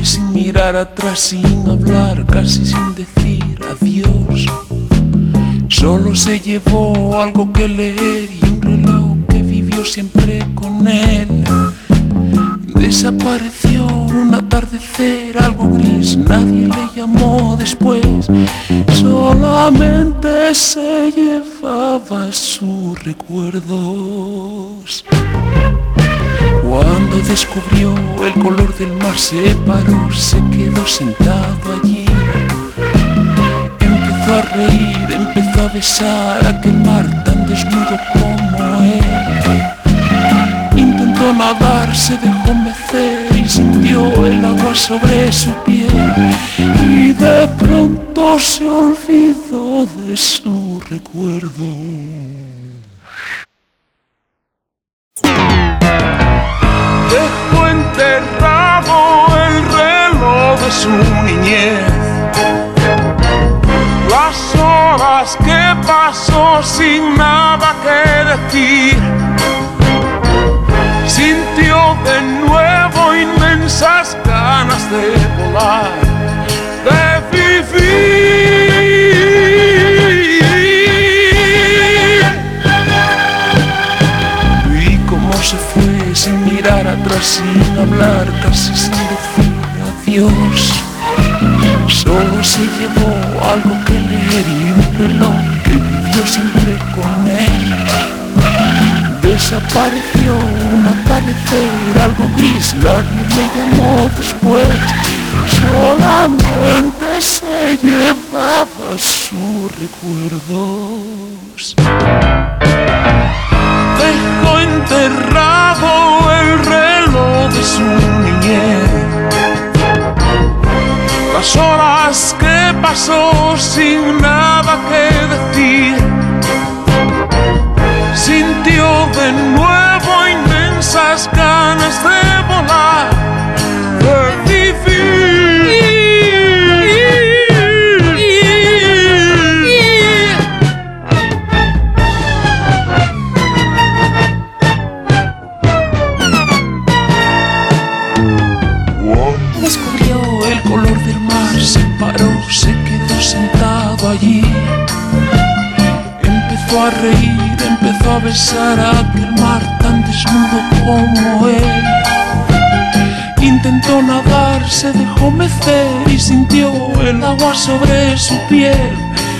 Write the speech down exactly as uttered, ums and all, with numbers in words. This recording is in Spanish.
fue sin mirar atrás, sin hablar, casi sin decir adiós. Solo se llevó algo que leer y un reloj que vivió siempre con él. Desapareció un atardecer, algo gris, nadie le llamó después. Solamente se llevaba sus recuerdos. Cuando descubrió el color del mar se paró, se quedó sentado allí. Empezó a reír, empezó a besar aquel mar tan desnudo como él. Intentó nadar, se dejó mecer y sintió el agua sobre su piel. Y de pronto se olvidó de su recuerdo. Dejó enterrado el reloj de su niñez, las horas que pasó sin nada que decir. Sintió de nuevo inmensas ganas de volar, de vivir. Y como se fue sin mirar atrás, sin hablar, casi sin decir adiós. Solo se llevó algo que leer y un reloj que vivió siempre con él. Desapareció un atardecer, algo gris, nadie le llamó después. Solamente se llevaba sus recuerdos. Dejó enterrado el reloj de su niñez, las horas que pasó sin nada que decir. Sintió de nuevo inmensas ganas de volar, de vivir. Descubrió el color del mar, se paró, se quedó sentado allí. Empezó a reír, empezó a besar a aquel mar tan desnudo como él. Intentó nadar, se dejó mecer y sintió el agua sobre su piel.